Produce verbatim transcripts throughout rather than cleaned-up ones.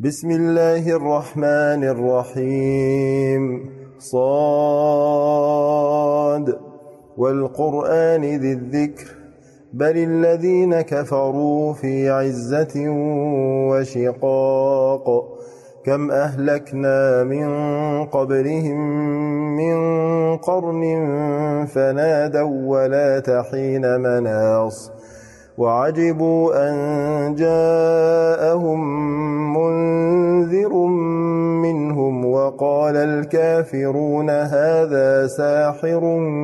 بسم الله الرحمن الرحيم. صاد والقرآن ذي الذكر بل الذين كفروا في عزة وشقاق كم أهلكنا من قبلهم من قرن فنادوا ولا حين مناص وعجبوا أن جاءهم منذر منهم وقال الكافرون هذا ساحر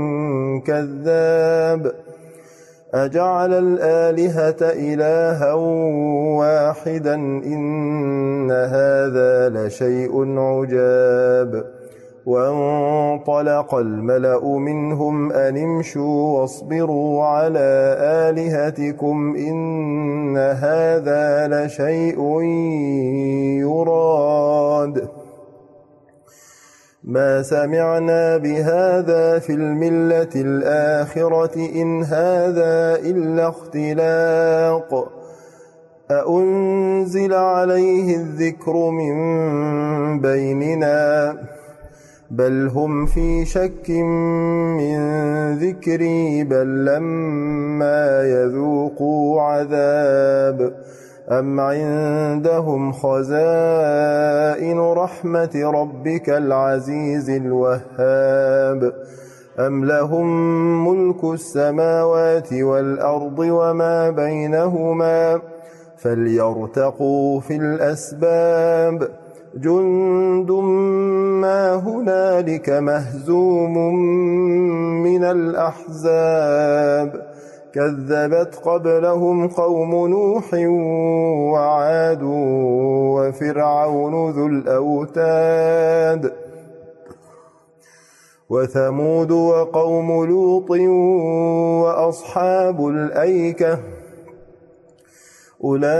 كذاب أجعل الآلهة إلها واحدا إن هذا لشيء عجاب وانطلق الملأ منهم أن امشوا واصبروا على آلهتكم إن هذا لشيء يراد ما سمعنا بهذا في الملة الآخرة إن هذا إلا اختلاق أأنزل عليه الذكر من بيننا بل هم في شك من ذكري بل لما يذوقوا عذاب أم عندهم خزائن رحمة ربك العزيز الوهاب أم لهم ملك السماوات والأرض وما بينهما فليرتقوا في الأسباب جند ما هنالك مهزوم من الأحزاب كذبت قبلهم قوم نوح وعاد وفرعون ذو الأوتاد وثمود وقوم لوط وأصحاب الأيكة أولئك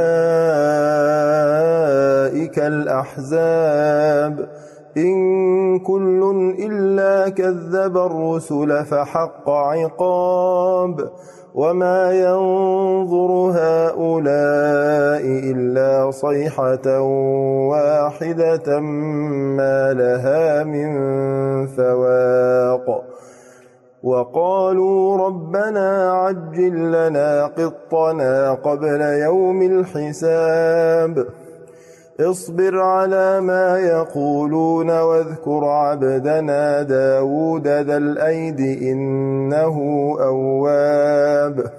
الأحزاب إن كل إلا كذب الرسل فحق عقاب وما ينظر هؤلاء إلا صيحة واحدة ما لها من فواق وقالوا ربنا عجل لنا قطنا قبل يوم الحساب اصبر على ما يقولون واذكر عبدنا داود ذا الأيد إنه أواب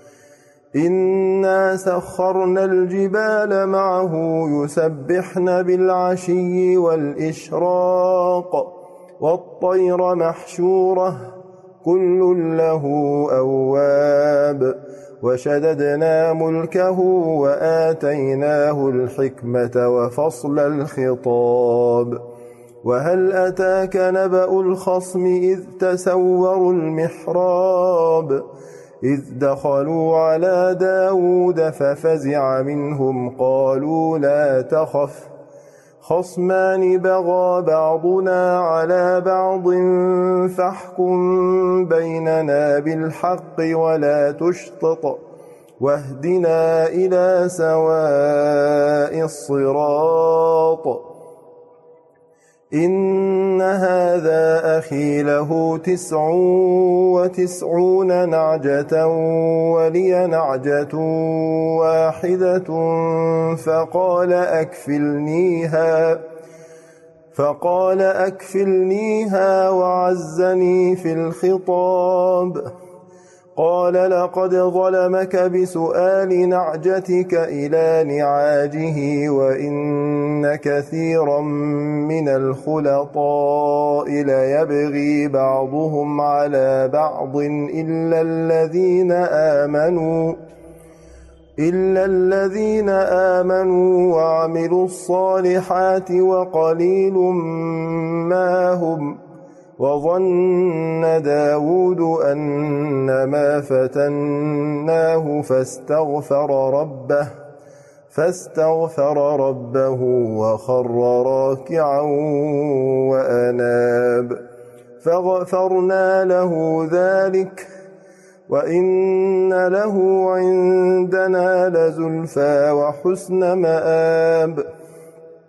إنا سخرنا الجبال معه يسبحن بالعشي والإشراق والطير محشورة كل له أواب وشددنا ملكه وآتيناه الحكمة وفصل الخطاب وهل أتاك نبأ الخصم إذ تسوروا المحراب إذ دخلوا على داود ففزع منهم قالوا لا تخف خصمان بغى بعضنا على بعض فاحكم بيننا بالحق ولا تشطط واهدنا إلى سواء الصراط إن هذا أخي له تسع وتسعون نعجة ولي نعجة واحدة فقال أكفلنيها فقال أكفلنيها وعزني في الخطاب قال لقد ظلمك بسؤال نعجتك إلى نعاجه وإن كثيرا من الخلطاء ليبغي بعضهم على بعض إلا الذين آمنوا إلا الذين آمنوا وعملوا الصالحات وقليل ما هم وظن داود أنما فتناه فاستغفر ربه فاستغفر ربه وخر راكعا وأناب فغفرنا له ذلك وإن له عندنا لزلفى وحسن مآب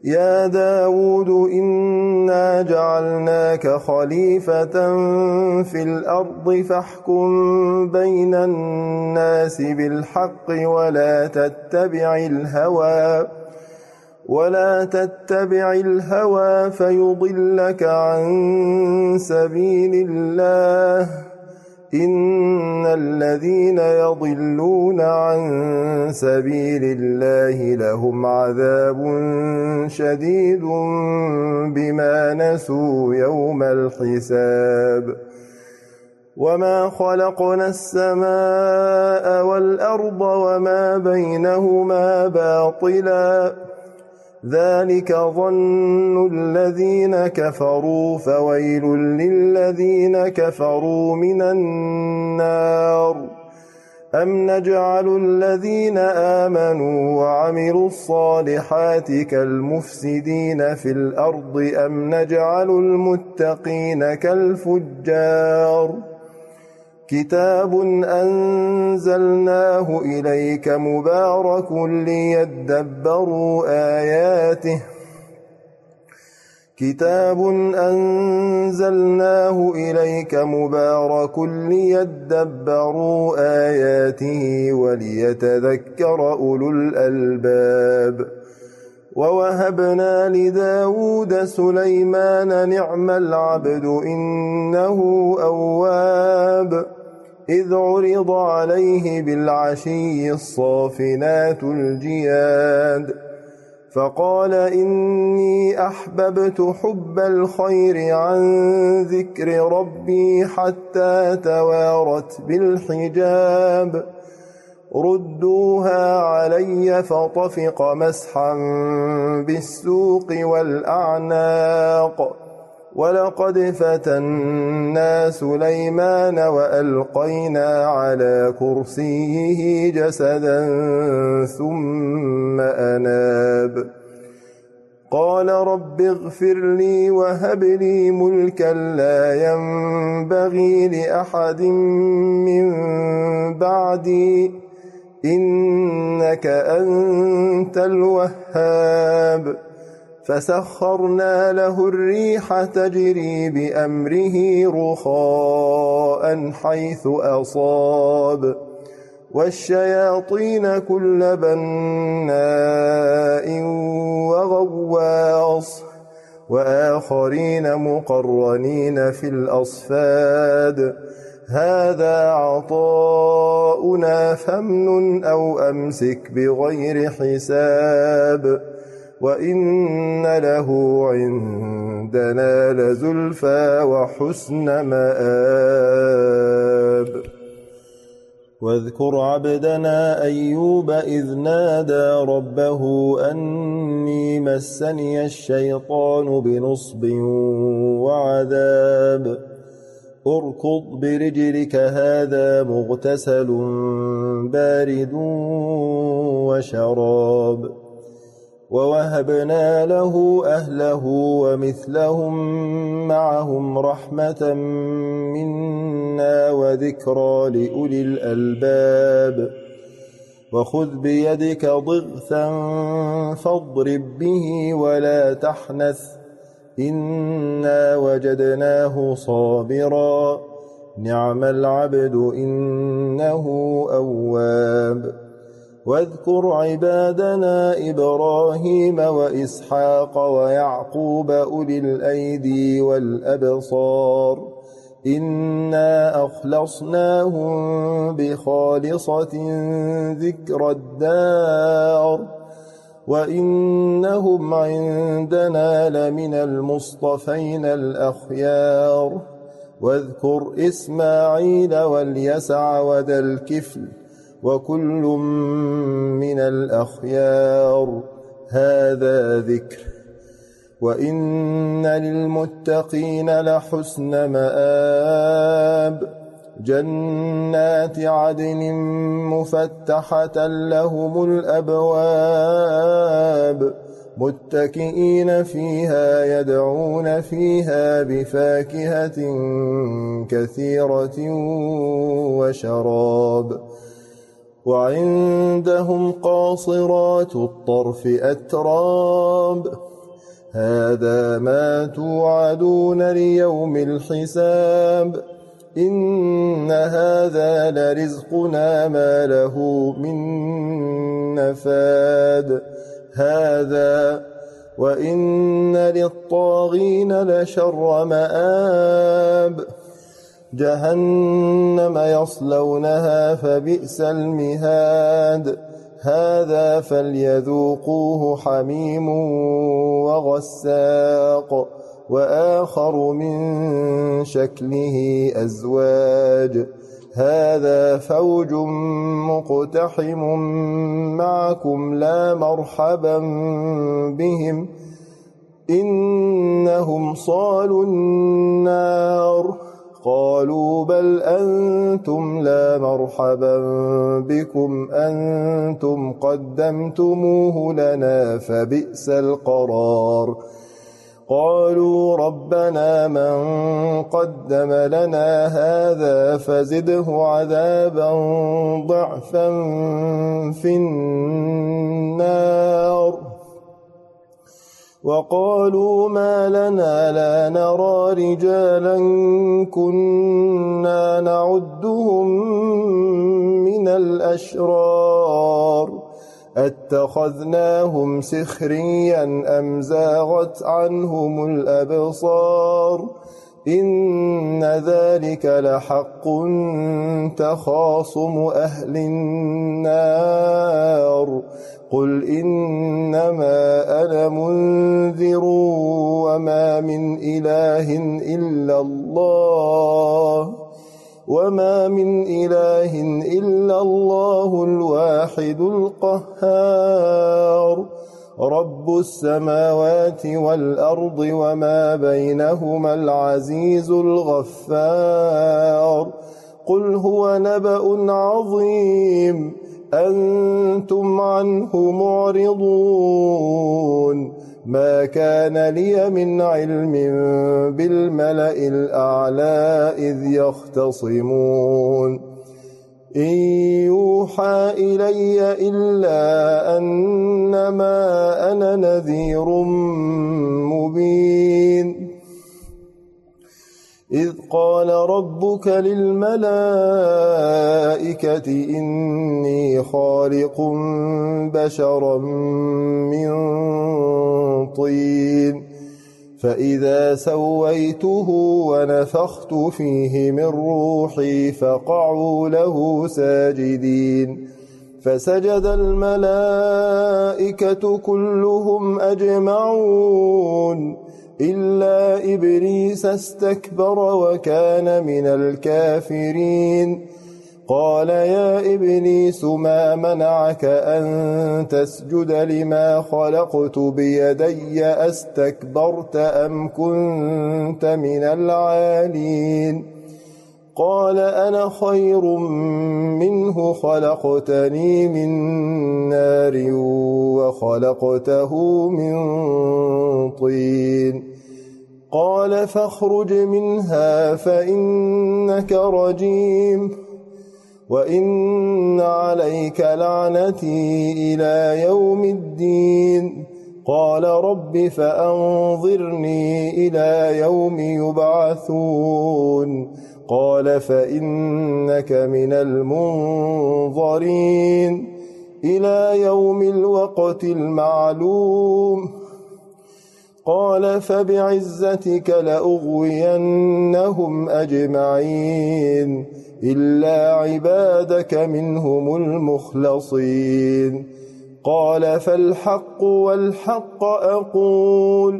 يا داود إنا جعلناك خليفة في الأرض فاحكم بين الناس بالحق ولا تتبع الهوى ولا تتبع الهوى فيضلك عن سبيل الله إن الذين يضلون عن سبيل الله لهم عذاب شديد بما نسوا يوم الحساب وما خلقنا السماء والأرض وما بينهما باطلا ذلك ظن الذين كفروا فويل للذين كفروا من النار أم نجعل الذين آمنوا وعملوا الصالحات كالمفسدين في الأرض أم نجعل المتقين كالفجار كتاب أنزلناه إليك مبارك ليدبروا آياته كتاب أنزلناه إليك مبارك ليدبروا آياته وليتذكر أولو الألباب ووهبنا لداود سليمان نعم العبد إنه أواب إذ عرض عليه بالعشي الصافنات الجياد فقال إني أحببت حب الخير عن ذكر ربي حتى توارت بالحجاب ردوها علي فطفق مسحا بالسوق والأعناق ولقد فتنا سليمان وألقينا على كرسيه جسدا ثم أناب قال رب اغفر لي وهب لي ملكا لا ينبغي لأحد من بعدي إنك أنت الوهاب فسخرنا له الريح تجري بأمره رخاء حيث أصاب والشياطين كل بناء وغواص وآخرين مقرنين في الأصفاد هذا عطاؤنا فامنن أو أمسك بغير حساب وإن له عندنا لزلفى وحسن مآب واذكر عبدنا أيوب إذ نادى ربه أني مسني الشيطان بنصب وعذاب اركض برجلك هذا مغتسل بارد وشراب ووهبنا له أهله ومثلهم معهم رحمة منا وذكرى لأولي الألباب وخذ بيدك ضغثا فاضرب به ولا تحنث إنا وجدناه صابرا نعم العبد إنه أواب واذكر عبادنا إبراهيم وإسحاق ويعقوب أولي الأيدي والأبصار إنا أخلصناهم بخالصة ذكر الدار وإنهم عندنا لمن المصطفين الأخيار واذكر إسماعيل واليسع وذا الكفل وكل من الأخيار هذا ذكر وإن للمتقين لحسن مآب جنات عدن مفتحة لهم الأبواب متكئين فيها يدعون فيها بفاكهة كثيرة وشراب وعندهم قاصرات الطرف أتراب هذا ما توعدون ليوم الحساب إن هذا لرزقنا ما له من نفاد هذا وإن للطاغين لشر مآب جهنم يصلونها فبئس المهاد هذا فليذوقوه حميم وغساق وآخر من شكله أزواج هذا فوج مقتحم معكم لا مرحبا بهم إنهم صالوا النار قالوا بل أنتم لا مرحبا بكم أنتم قدمتموه لنا فبئس القرار قالوا ربنا من قدم لنا هذا فزده عذابا ضعفا في النار وقالوا ما لنا لا نرى رجالا كنا نعدهم من الأشرار اتخذناهم سخريا أم زاغت عنهم الأبصار إن ذلك لحق تخاصم أهل النار قل إنما أنا منذر وما من إله إلا الله وما من إله إلا الله الواحد القهار رب السماوات والأرض وما بينهما العزيز الغفار قل هو نبأ عظيم أنتم عنه معرضون ما كان لي من علم بالملأ الأعلى إذ يختصمون إن يوحى إلي إلا أنما أنا نذير مبين إذ قال ربك للملائكة إني خالق بشرا من طين فإذا سويته ونفخت فيه من روحي فقعوا له ساجدين فسجد الملائكة كلهم أجمعون إلا إبليس استكبر وكان من الكافرين قال يا إبليس ما منعك أن تسجد لما خلقت بيدي أستكبرت أم كنت من العالين قال أنا خير منه خلقتني من نار وخلقته من طين قال فاخرج منها فإنك رجيم وإن عليك لعنتي إلى يوم الدين قال رب فأنظرني إلى يوم يبعثون قال فإنك من المنظرين إلى يوم الوقت المعلوم قال فبعزتك لأغوينهم أجمعين إلا عبادك منهم المخلصين قال فالحق والحق أقول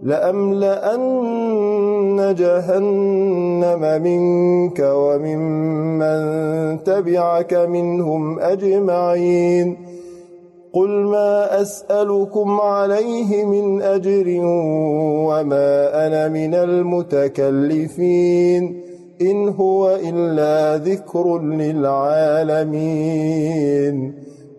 لأملأن جهنم منك وممن تبعك منهم أجمعين قل ما أسألكم عليه من أجر وما أنا من المتكلفين إن هو إلا ذكر للعالمين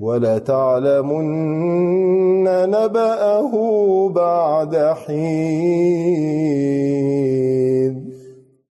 ولتعلمن نبأه بعد حين.